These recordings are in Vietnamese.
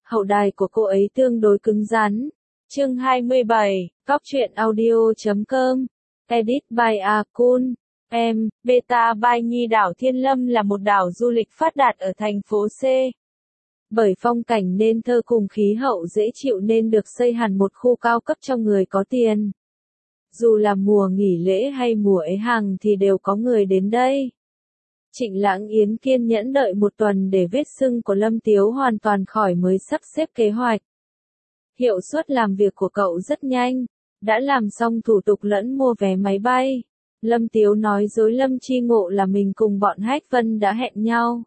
hậu đài của cô ấy tương đối cứng rắn. Chương 27, Cóc truyện audio.com, edit by Akun. Beta by Nhi. Đảo Thiên Lâm là một đảo du lịch phát đạt ở thành phố C. Bởi phong cảnh nên thơ cùng khí hậu dễ chịu nên được xây hẳn một khu cao cấp cho người có tiền. Dù là mùa nghỉ lễ hay mùa ế hàng thì đều có người đến đây. Trịnh Lãng Yến kiên nhẫn đợi một tuần để vết sưng của Lâm Tiếu hoàn toàn khỏi mới sắp xếp kế hoạch. Hiệu suất làm việc của cậu rất nhanh, đã làm xong thủ tục lẫn mua vé máy bay. Lâm Tiếu nói dối Lâm Chi Ngộ là mình cùng bọn Hách Vân đã hẹn nhau.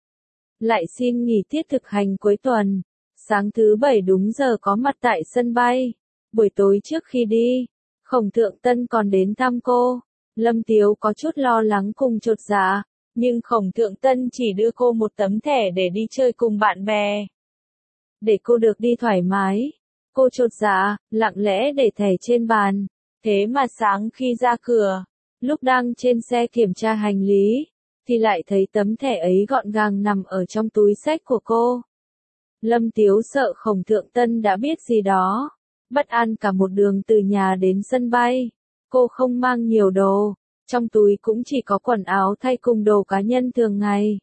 Lại xin nghỉ tiết thực hành cuối tuần, sáng thứ Bảy đúng giờ có mặt tại sân bay. Buổi tối trước khi đi, Khổng Thượng Tân còn đến thăm cô. Lâm Tiếu có chút lo lắng cùng chột dạ, nhưng Khổng Thượng Tân chỉ đưa cô một tấm thẻ để đi chơi cùng bạn bè. Để cô được đi thoải mái, cô chột dạ, lặng lẽ để thẻ trên bàn. Thế mà sáng khi ra cửa, lúc đang trên xe kiểm tra hành lý, thì lại thấy tấm thẻ ấy gọn gàng nằm ở trong túi xách của cô. Lâm Tiếu sợ Khổng Thượng Tân đã biết gì đó. Bất an cả một đường từ nhà đến sân bay. Cô không mang nhiều đồ, trong túi cũng chỉ có quần áo thay cùng đồ cá nhân thường ngày.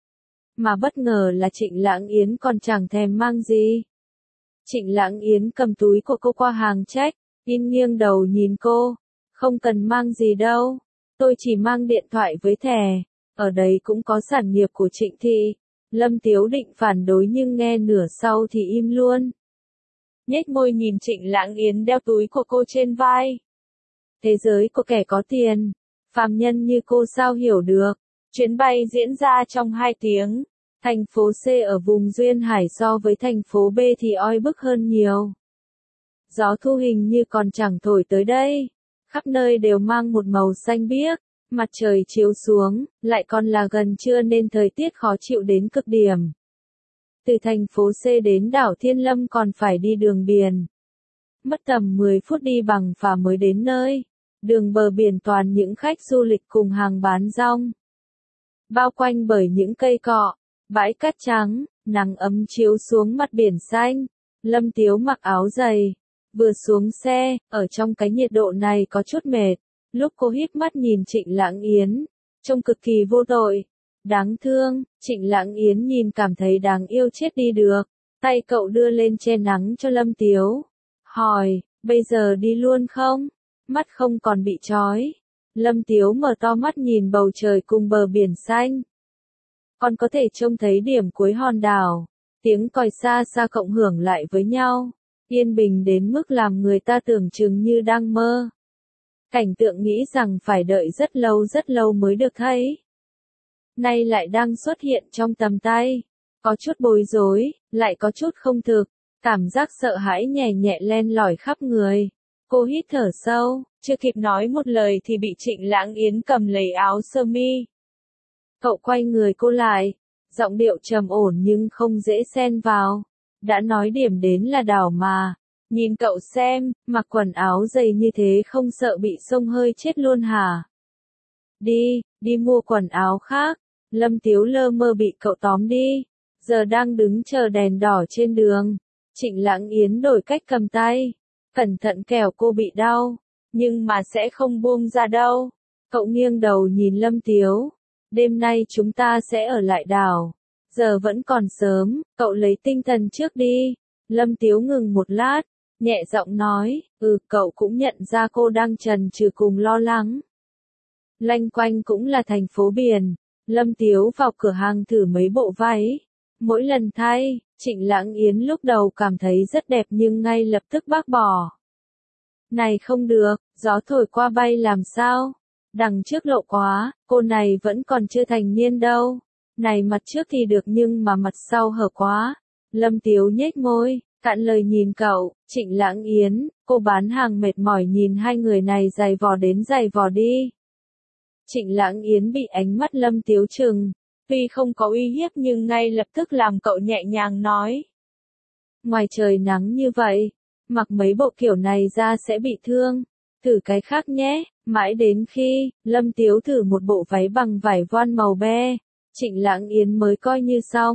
Mà bất ngờ là Trịnh Lãng Yến còn chẳng thèm mang gì. Trịnh Lãng Yến cầm túi của cô qua hàng check, nghiêng đầu nhìn cô. Không cần mang gì đâu, tôi chỉ mang điện thoại với thẻ, ở đây cũng có sản nghiệp của Trịnh Thị. Lâm Tiếu định phản đối nhưng nghe nửa sau thì im luôn. Nhếch môi nhìn Trịnh Lãng Yến đeo túi của cô trên vai. Thế giới của kẻ có tiền, phàm nhân như cô sao hiểu được. Chuyến bay diễn ra trong 2 tiếng. Thành phố C ở vùng Duyên Hải so với thành phố B thì oi bức hơn nhiều. Gió thu hình như còn chẳng thổi tới đây. Khắp nơi đều mang một màu xanh biếc. Mặt trời chiếu xuống, lại còn là gần trưa nên thời tiết khó chịu đến cực điểm. Từ thành phố C đến đảo Thiên Lâm còn phải đi đường biển. Mất tầm 10 phút đi bằng phà mới đến nơi. Đường bờ biển toàn những khách du lịch cùng hàng bán rong. Bao quanh bởi những cây cọ, bãi cát trắng, nắng ấm chiếu xuống mặt biển xanh. Lâm Tiếu mặc áo dày, vừa xuống xe, ở trong cái nhiệt độ này có chút mệt. Lúc cô híp mắt nhìn Trịnh Lãng Yến, trông cực kỳ vô tội. Đáng thương, Trịnh Lãng Yến nhìn cảm thấy đáng yêu chết đi được. Tay cậu đưa lên che nắng cho Lâm Tiếu. Hỏi, bây giờ đi luôn không? Mắt không còn bị trói. Lâm Tiếu mở to mắt nhìn bầu trời cùng bờ biển xanh. Còn có thể trông thấy điểm cuối hòn đảo. Tiếng còi xa xa cộng hưởng lại với nhau. Yên bình đến mức làm người ta tưởng chừng như đang mơ. Cảnh tượng nghĩ rằng phải đợi rất lâu mới được thấy. Nay lại đang xuất hiện trong tầm tay. Có chút bối rối, lại có chút không thực. Cảm giác sợ hãi nhẹ nhẹ len lỏi khắp người. Cô hít thở sâu, chưa kịp nói một lời thì bị Trịnh Lãng Yến cầm lấy áo sơ mi. Cậu quay người cô lại, giọng điệu trầm ổn nhưng không dễ xen vào. Đã nói điểm đến là đảo mà. Nhìn cậu xem, mặc quần áo dày như thế không sợ bị xông hơi chết luôn hả? Đi mua quần áo khác. Lâm Tiếu lơ mơ bị cậu tóm đi. Giờ đang đứng chờ đèn đỏ trên đường. Trịnh Lãng Yến đổi cách cầm tay. Cẩn thận kẻo cô bị đau. Nhưng mà sẽ không buông ra đâu. Cậu nghiêng đầu nhìn Lâm Tiếu. Đêm nay chúng ta sẽ ở lại đảo. Giờ vẫn còn sớm, cậu lấy tinh thần trước đi. Lâm Tiếu ngừng một lát. Nhẹ giọng nói, cậu cũng nhận ra cô đang chần chừ cùng lo lắng. Lanh quanh cũng là thành phố biển. Lâm Tiếu vào cửa hàng thử mấy bộ váy. Mỗi lần thay, Trịnh Lãng Yến lúc đầu cảm thấy rất đẹp nhưng ngay lập tức bác bỏ. Này không được, gió thổi qua bay làm sao? Đằng trước lộ quá, cô này vẫn còn chưa thành niên đâu. Này mặt trước thì được nhưng mà mặt sau hở quá. Lâm Tiếu nhếch môi, cạn lời nhìn cậu. Trịnh Lãng Yến, cô bán hàng mệt mỏi nhìn hai người này giày vò đến giày vò đi. Trịnh Lãng Yến bị ánh mắt Lâm Tiếu trừng. Tuy không có uy hiếp nhưng ngay lập tức làm cậu nhẹ nhàng nói. Ngoài trời nắng như vậy, mặc mấy bộ kiểu này ra sẽ bị thương. Thử cái khác nhé. Mãi đến khi, Lâm Tiếu thử một bộ váy bằng vải voan màu be, Trịnh Lãng Yến mới coi như xong.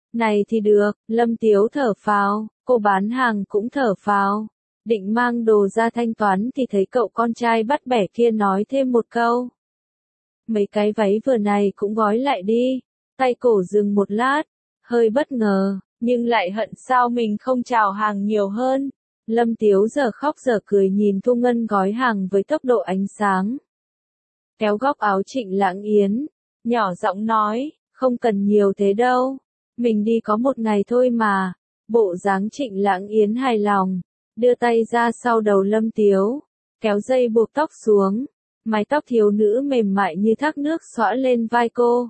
Này thì được, Lâm Tiếu thở phào, cô bán hàng cũng thở phào. Định mang đồ ra thanh toán thì thấy cậu con trai bắt bẻ kia nói thêm một câu. Mấy cái váy vừa này cũng gói lại đi. Tay cổ dừng một lát, hơi bất ngờ, nhưng lại hận sao mình không chào hàng nhiều hơn. Lâm Tiếu giờ khóc giờ cười nhìn Thu Ngân gói hàng với tốc độ ánh sáng. Kéo góc áo Trịnh Lãng Yến, nhỏ giọng nói, không cần nhiều thế đâu, mình đi có một ngày thôi mà. Bộ dáng Trịnh Lãng Yến hài lòng, đưa tay ra sau đầu Lâm Tiếu, kéo dây buộc tóc xuống, mái tóc thiếu nữ mềm mại như thác nước xõa lên vai cô.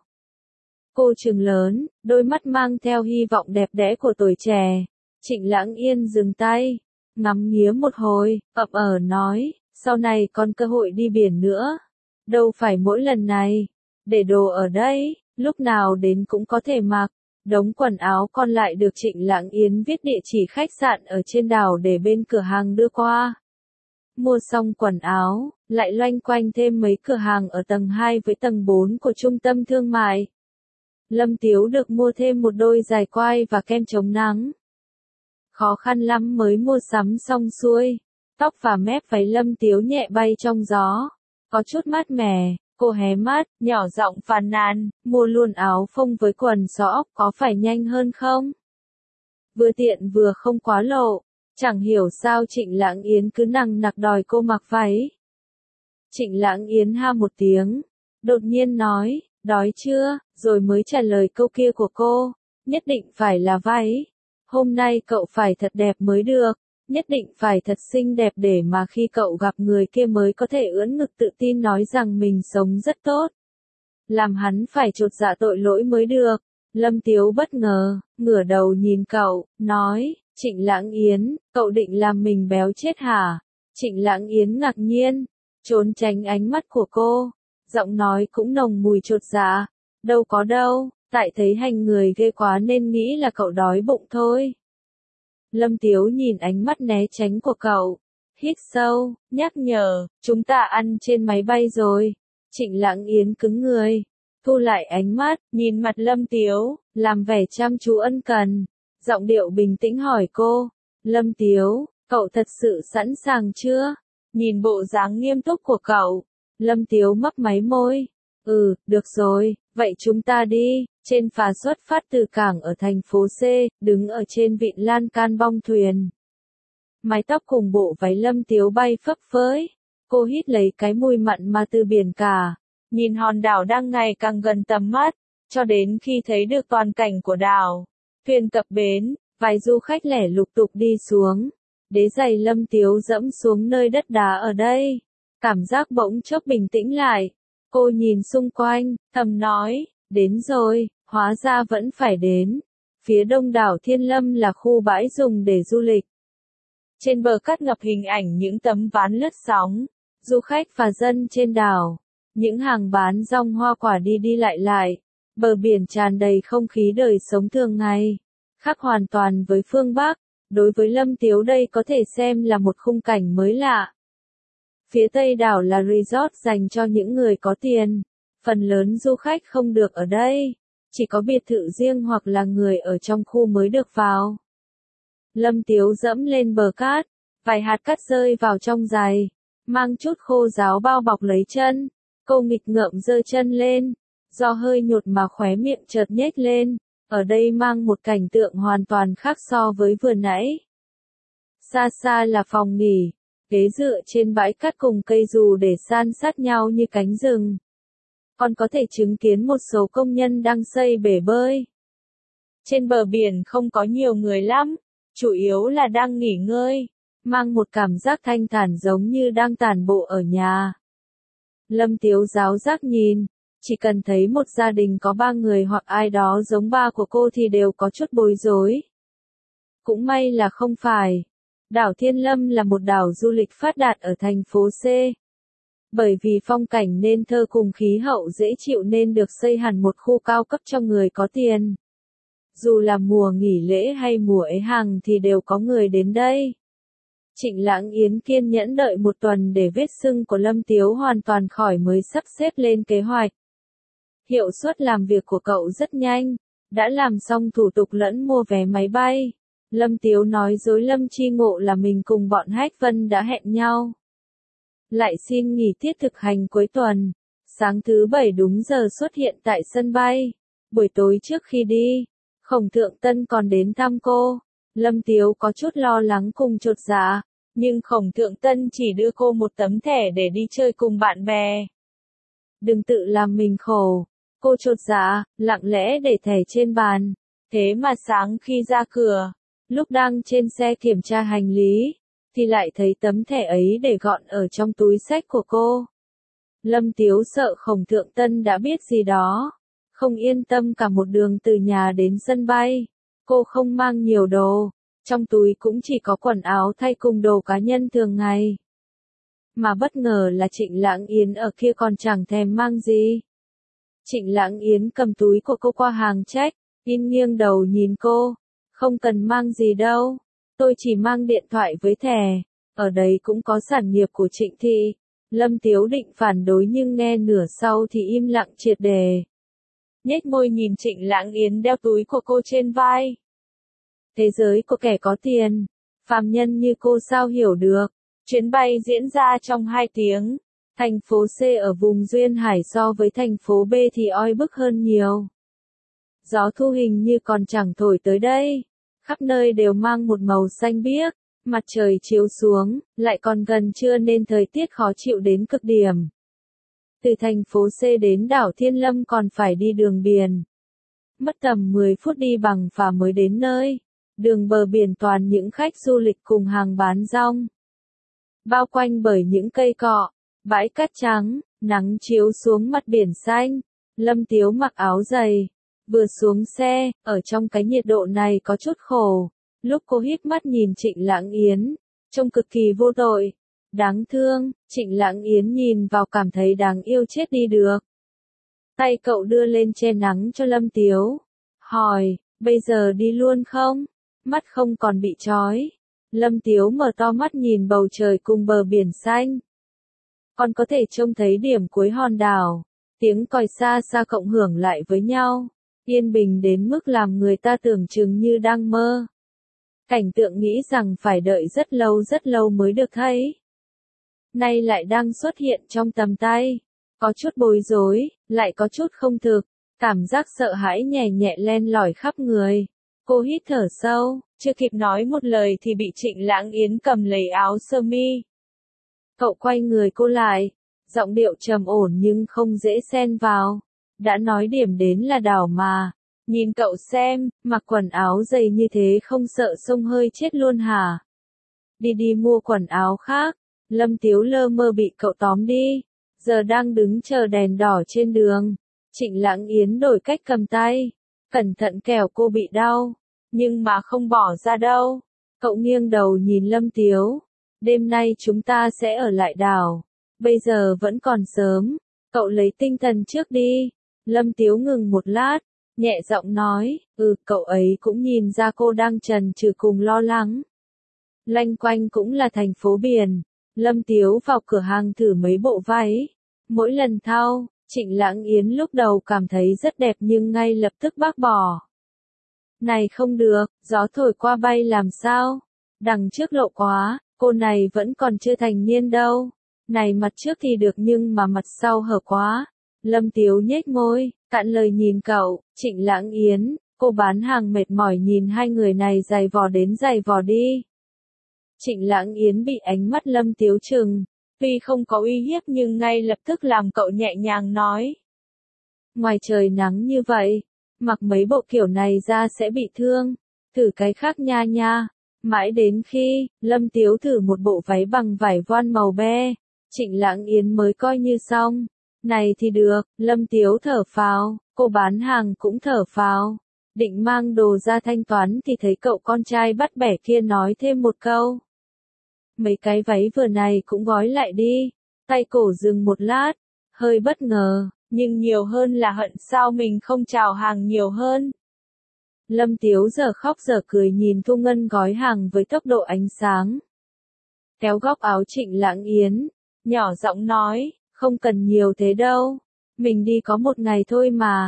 Cô trừng lớn, đôi mắt mang theo hy vọng đẹp đẽ của tuổi trẻ. Trịnh Lãng Yên dừng tay, ngắm nghía một hồi, ậm nói, sau này còn cơ hội đi biển nữa. Đâu phải mỗi lần này, để đồ ở đây, lúc nào đến cũng có thể mặc. Đống quần áo còn lại được Trịnh Lãng Yến viết địa chỉ khách sạn ở trên đảo để bên cửa hàng đưa qua. Mua xong quần áo, lại loanh quanh thêm mấy cửa hàng ở tầng 2 với tầng 4 của trung tâm thương mại. Lâm Tiếu được mua thêm một đôi giày quai và kem chống nắng. Khó khăn lắm mới mua sắm xong xuôi. Tóc và mép váy Lâm Tiếu nhẹ bay trong gió. Có chút mát mẻ, cô hé mắt, nhỏ giọng phàn nàn, mua luôn áo phông với quần xõa, có phải nhanh hơn không? Vừa tiện vừa không quá lộ. Chẳng hiểu sao Trịnh Lãng Yến cứ nằng nặc đòi cô mặc váy. Trịnh Lãng Yến ha một tiếng, đột nhiên nói, đói chưa, rồi mới trả lời câu kia của cô, nhất định phải là váy. Hôm nay cậu phải thật đẹp mới được, nhất định phải thật xinh đẹp để mà khi cậu gặp người kia mới có thể ưỡn ngực tự tin nói rằng mình sống rất tốt. Làm hắn phải chột dạ tội lỗi mới được. Lâm Tiếu bất ngờ, ngửa đầu nhìn cậu, nói, Trịnh Lãng Yến, cậu định làm mình béo chết hả? Trịnh Lãng Yến ngạc nhiên, trốn tránh ánh mắt của cô, giọng nói cũng nồng mùi chột dạ, đâu có đâu, tại thấy hành người ghê quá nên nghĩ là cậu đói bụng thôi. Lâm Tiếu nhìn ánh mắt né tránh của cậu, hít sâu, nhắc nhở, chúng ta ăn trên máy bay rồi. Trịnh Lãng Yến cứng người, thu lại ánh mắt, nhìn mặt Lâm Tiếu, làm vẻ chăm chú ân cần, giọng điệu bình tĩnh hỏi cô, Lâm Tiếu, cậu thật sự sẵn sàng chưa? Nhìn bộ dáng nghiêm túc của cậu, Lâm Tiếu mấp máy môi, được rồi, vậy chúng ta đi. Trên phà xuất phát từ cảng ở thành phố C, đứng ở trên vịn lan can bong thuyền. Mái tóc cùng bộ váy Lâm Tiếu bay phấp phới, cô hít lấy cái mùi mặn mà từ biển cả, nhìn hòn đảo đang ngày càng gần tầm mắt, cho đến khi thấy được toàn cảnh của đảo. Thuyền cập bến, vài du khách lẻ lục tục đi xuống, đế giày Lâm Tiếu dẫm xuống nơi đất đá ở đây, cảm giác bỗng chốc bình tĩnh lại. Cô nhìn xung quanh, thầm nói, đến rồi, hóa ra vẫn phải đến. Phía đông đảo Thiên Lâm là khu bãi dùng để du lịch. Trên bờ cát ngập hình ảnh những tấm ván lướt sóng, du khách và dân trên đảo, những hàng bán rong hoa quả đi đi lại lại, bờ biển tràn đầy không khí đời sống thường ngày, khác hoàn toàn với phương Bắc. Đối với Lâm Tiếu đây có thể xem là một khung cảnh mới lạ. Phía tây đảo là resort dành cho những người có tiền, phần lớn du khách không được ở đây, chỉ có biệt thự riêng hoặc là người ở trong khu mới được vào. Lâm Tiếu dẫm lên bờ cát, vài hạt cát rơi vào trong giày, mang chút khô ráo bao bọc lấy chân, cô nghịch ngợm giơ chân lên, do hơi nhột mà khóe miệng chợt nhếch lên, ở đây mang một cảnh tượng hoàn toàn khác so với vừa nãy. Xa xa là phòng nghỉ, ghế dựa trên bãi cát cùng cây dù để san sát nhau như cánh rừng. Còn có thể chứng kiến một số công nhân đang xây bể bơi. Trên bờ biển không có nhiều người lắm, chủ yếu là đang nghỉ ngơi, mang một cảm giác thanh thản giống như đang tản bộ ở nhà. Lâm Tiếu giáo giác nhìn, chỉ cần thấy một gia đình có 3 người hoặc ai đó giống ba của cô thì đều có chút bối rối. Cũng may là không phải. Đảo Thiên Lâm là một đảo du lịch phát đạt ở thành phố C. Bởi vì phong cảnh nên thơ cùng khí hậu dễ chịu nên được xây hẳn một khu cao cấp cho người có tiền. Dù là mùa nghỉ lễ hay mùa ế hàng thì đều có người đến đây. Trịnh Lãng Yến kiên nhẫn đợi một tuần để vết sưng của Lâm Tiếu hoàn toàn khỏi mới sắp xếp lên kế hoạch. Hiệu suất làm việc của cậu rất nhanh, đã làm xong thủ tục lẫn mua vé máy bay. Lâm Tiếu nói dối Lâm Chi Ngộ là mình cùng bọn Hách Vân đã hẹn nhau. Lại xin nghỉ tiết thực hành cuối tuần. Sáng thứ Bảy đúng giờ xuất hiện tại sân bay. Buổi tối trước khi đi, Khổng Thượng Tân còn đến thăm cô. Lâm Tiếu có chút lo lắng cùng chột dạ, nhưng Khổng Thượng Tân chỉ đưa cô một tấm thẻ để đi chơi cùng bạn bè. Đừng tự làm mình khổ. Cô chột dạ, lặng lẽ để thẻ trên bàn. Thế mà sáng khi ra cửa, lúc đang trên xe kiểm tra hành lý, thì lại thấy tấm thẻ ấy để gọn ở trong túi xách của cô. Lâm Tiếu sợ Khổng Thượng Tân đã biết gì đó. Không yên tâm cả một đường từ nhà đến sân bay. Cô không mang nhiều đồ. Trong túi cũng chỉ có quần áo thay cùng đồ cá nhân thường ngày. Mà bất ngờ là Trịnh Lãng Yến ở kia còn chẳng thèm mang gì. Trịnh Lãng Yến cầm túi của cô qua hàng check, nghiêng đầu nhìn cô. Không cần mang gì đâu. Tôi chỉ mang điện thoại với thẻ. Ở đấy cũng có sản nghiệp của Trịnh Thị. Lâm Tiếu định phản đối nhưng nghe nửa sau thì im lặng triệt đề. Nhếch môi nhìn Trịnh Lãng Yến đeo túi của cô trên vai. Thế giới của kẻ có tiền, phàm nhân như cô sao hiểu được. Chuyến bay diễn ra trong 2 tiếng. Thành phố C ở vùng Duyên Hải so với thành phố B thì oi bức hơn nhiều. Gió thu hình như còn chẳng thổi tới đây. Khắp nơi đều mang một màu xanh biếc. Mặt trời chiếu xuống, lại còn gần trưa nên thời tiết khó chịu đến cực điểm. Từ thành phố C đến đảo Thiên Lâm còn phải đi đường biển. Mất tầm 10 phút đi bằng phà mới đến nơi. Đường bờ biển toàn những khách du lịch cùng hàng bán rong. Bao quanh bởi những cây cọ, bãi cát trắng, nắng chiếu xuống mặt biển xanh. Lâm Tiếu mặc áo dày, vừa xuống xe, ở trong cái nhiệt độ này có chút khổ. Lúc cô híp mắt nhìn Trịnh Lãng Yến, trông cực kỳ vô tội, đáng thương. Trịnh Lãng Yến nhìn vào cảm thấy đáng yêu chết đi được. Tay cậu đưa lên che nắng cho Lâm Tiếu, hỏi, bây giờ đi luôn không? Mắt không còn bị trói. Lâm Tiếu mở to mắt nhìn bầu trời cùng bờ biển xanh. Còn có thể trông thấy điểm cuối hòn đảo, tiếng còi xa xa cộng hưởng lại với nhau, yên bình đến mức làm người ta tưởng chừng như đang mơ. Cảnh tượng nghĩ rằng phải đợi rất lâu mới được thấy. Nay lại đang xuất hiện trong tầm tay. Có chút bối rối, lại có chút không thực. Cảm giác sợ hãi nhẹ nhẹ len lỏi khắp người. Cô hít thở sâu, chưa kịp nói một lời thì bị Trịnh Lãng Yến cầm lấy áo sơ mi. Cậu quay người cô lại, giọng điệu trầm ổn nhưng không dễ xen vào. Đã nói điểm đến là đảo mà. Nhìn cậu xem, mặc quần áo dày như thế không sợ xông hơi chết luôn hả? Đi mua quần áo khác. Lâm Tiếu lơ mơ bị cậu tóm đi. Giờ đang đứng chờ đèn đỏ trên đường. Trịnh Lãng Yến đổi cách cầm tay. Cẩn thận kẻo cô bị đau. Nhưng mà không bỏ ra đâu. Cậu nghiêng đầu nhìn Lâm Tiếu. Đêm nay chúng ta sẽ ở lại đảo. Bây giờ vẫn còn sớm. Cậu lấy tinh thần trước đi. Lâm Tiếu ngừng một lát. Nhẹ giọng nói, cậu ấy cũng nhìn ra cô đang chần chừ cùng lo lắng. Loanh quanh cũng là thành phố biển. Lâm Tiếu vào cửa hàng thử mấy bộ váy. Mỗi lần thao, Trịnh Lãng Yến lúc đầu cảm thấy rất đẹp nhưng ngay lập tức bác bỏ. Này không được, gió thổi qua bay làm sao? Đằng trước lộ quá, cô này vẫn còn chưa thành niên đâu. Này mặt trước thì được nhưng mà mặt sau hở quá. Lâm Tiếu nhếch môi, cạn lời nhìn cậu. Trịnh Lãng Yến, cô bán hàng mệt mỏi nhìn hai người này giày vò đến giày vò đi. Trịnh Lãng Yến bị ánh mắt Lâm Tiếu trừng, tuy không có uy hiếp nhưng ngay lập tức làm cậu nhẹ nhàng nói. Ngoài trời nắng như vậy, mặc mấy bộ kiểu này ra sẽ bị thương, thử cái khác nha nha. Mãi đến khi, Lâm Tiếu thử một bộ váy bằng vải voan màu be, Trịnh Lãng Yến mới coi như xong. Này thì được, Lâm Tiếu thở phào, cô bán hàng cũng thở phào. Định mang đồ ra thanh toán thì thấy cậu con trai bắt bẻ kia nói thêm một câu. Mấy cái váy vừa này cũng gói lại đi. Tay cổ dừng một lát, hơi bất ngờ, nhưng nhiều hơn là hận sao mình không chào hàng nhiều hơn. Lâm Tiếu giờ khóc giờ cười nhìn Thu Ngân gói hàng với tốc độ ánh sáng. Kéo góc áo Trịnh Lãng Yến, nhỏ giọng nói, không cần nhiều thế đâu. Mình đi có một ngày thôi mà.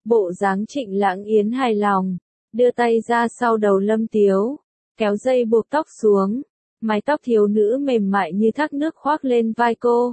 Bộ dáng Trịnh Lãng Yến hài lòng, đưa tay ra sau đầu Lâm Tiếu, kéo dây buộc tóc xuống, mái tóc thiếu nữ mềm mại như thác nước khoác lên vai cô.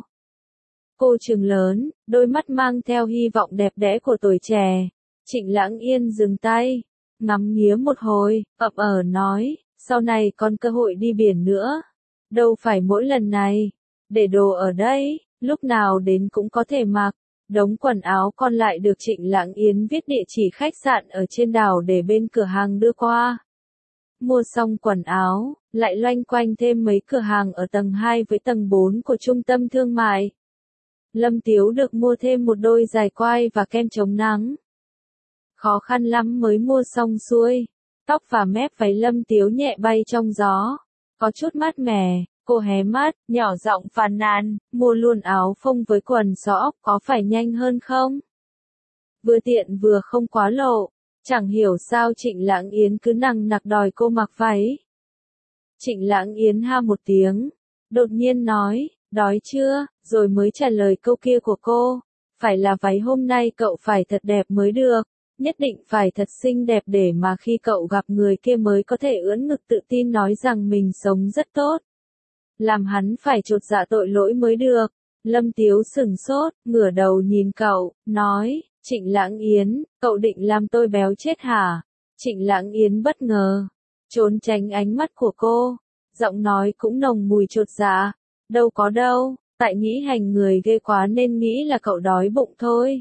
Cô trừng lớn, đôi mắt mang theo hy vọng đẹp đẽ của tuổi trẻ. Trịnh Lãng Yên dừng tay, ngắm nghía một hồi, ậm nói, sau này còn cơ hội đi biển nữa. Đâu phải mỗi lần này, để đồ ở đây, lúc nào đến cũng có thể mặc. Đống quần áo còn lại được Trịnh Lãng Yến viết địa chỉ khách sạn ở trên đảo để bên cửa hàng đưa qua. Mua xong quần áo, lại loanh quanh thêm mấy cửa hàng ở tầng 2 với tầng 4 của trung tâm thương mại. Lâm Tiếu được mua thêm một đôi giày quai và kem chống nắng. Khó khăn lắm mới mua xong xuôi. Tóc và mép váy Lâm Tiếu nhẹ bay trong gió. Có chút mát mẻ, cô hé mắt, nhỏ giọng phàn nàn, mua luôn áo phông với quần xó ốc có phải nhanh hơn không? Vừa tiện vừa không quá lộ. Chẳng hiểu sao Trịnh Lãng Yến cứ nằng nặc đòi cô mặc váy. Trịnh Lãng Yến ha một tiếng, đột nhiên nói, đói chưa, rồi mới trả lời câu kia của cô. Phải là váy hôm nay cậu phải thật đẹp mới được, nhất định phải thật xinh đẹp để mà khi cậu gặp người kia mới có thể ưỡn ngực tự tin nói rằng mình sống rất tốt. Làm hắn phải chột dạ tội lỗi mới được. Lâm Tiếu sửng sốt, ngửa đầu nhìn cậu, nói, Trịnh Lãng Yến, cậu định làm tôi béo chết hả? Trịnh Lãng Yến bất ngờ, trốn tránh ánh mắt của cô, giọng nói cũng nồng mùi chột dạ, đâu có đâu, tại nghĩ hành người ghê quá nên nghĩ là cậu đói bụng thôi.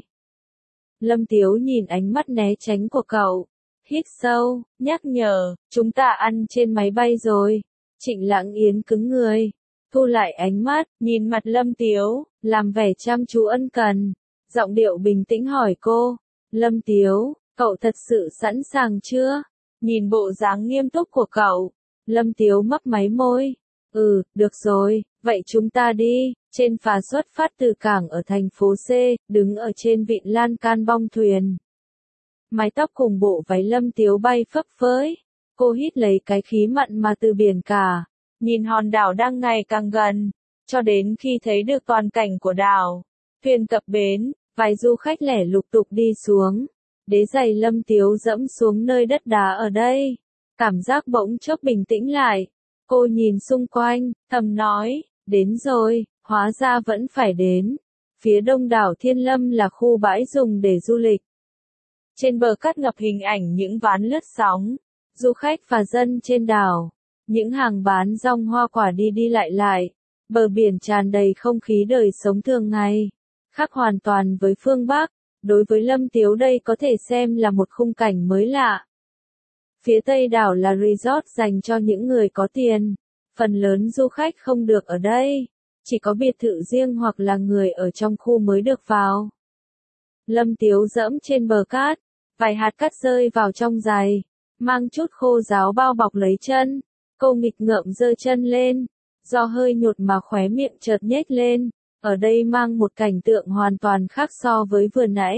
Lâm Tiếu nhìn ánh mắt né tránh của cậu, hít sâu, nhắc nhở, chúng ta ăn trên máy bay rồi. Trịnh Lãng Yến cứng người, thu lại ánh mắt, nhìn mặt Lâm Tiếu, làm vẻ chăm chú ân cần, giọng điệu bình tĩnh hỏi cô, Lâm Tiếu, cậu thật sự sẵn sàng chưa? Nhìn bộ dáng nghiêm túc của cậu, Lâm Tiếu mấp máy môi, được rồi, vậy chúng ta đi. Trên phà xuất phát từ cảng ở thành phố C, đứng ở trên vịn lan can bong thuyền. Mái tóc cùng bộ váy Lâm Tiếu bay phấp phới. Cô hít lấy cái khí mặn mà từ biển cả, nhìn hòn đảo đang ngày càng gần, cho đến khi thấy được toàn cảnh của đảo. Thuyền cập bến, vài du khách lẻ lục tục đi xuống. Đế giày Lâm Tiếu dẫm xuống nơi đất đá ở đây. Cảm giác bỗng chốc bình tĩnh lại. Cô nhìn xung quanh, thầm nói, đến rồi, hóa ra vẫn phải đến. Phía đông đảo Thiên Lâm là khu bãi dùng để du lịch. Trên bờ cát ngập hình ảnh những ván lướt sóng, du khách và dân trên đảo, những hàng bán rong hoa quả đi đi lại lại, bờ biển tràn đầy không khí đời sống thường ngày, khác hoàn toàn với phương Bắc. Đối với Lâm Tiếu đây có thể xem là một khung cảnh mới lạ. Phía tây đảo là resort dành cho những người có tiền, phần lớn du khách không được ở đây, chỉ có biệt thự riêng hoặc là người ở trong khu mới được vào. Lâm Tiếu dẫm trên bờ cát, vài hạt cát rơi vào trong giày, mang chút khô ráo bao bọc lấy chân. Cô nghịch ngợm giơ chân lên, do hơi nhột mà khóe miệng chợt nhếch lên. Ở đây mang một cảnh tượng hoàn toàn khác so với vừa nãy.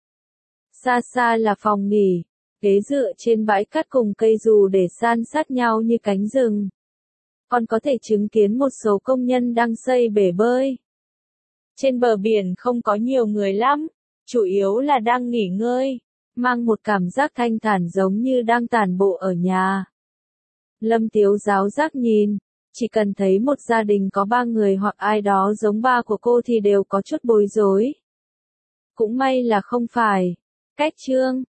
Xa xa là phòng nghỉ, ghế dựa trên bãi cát cùng cây dù để san sát nhau như cánh rừng. Còn có thể chứng kiến một số công nhân đang xây bể bơi. Trên bờ biển không có nhiều người lắm, chủ yếu là đang nghỉ ngơi, mang một cảm giác thanh thản giống như đang tản bộ ở nhà. Lâm Tiếu giáo giác nhìn, chỉ cần thấy một gia đình có 3 người hoặc ai đó giống ba của cô thì đều có chút bối rối. Cũng may là không phải. Cách chương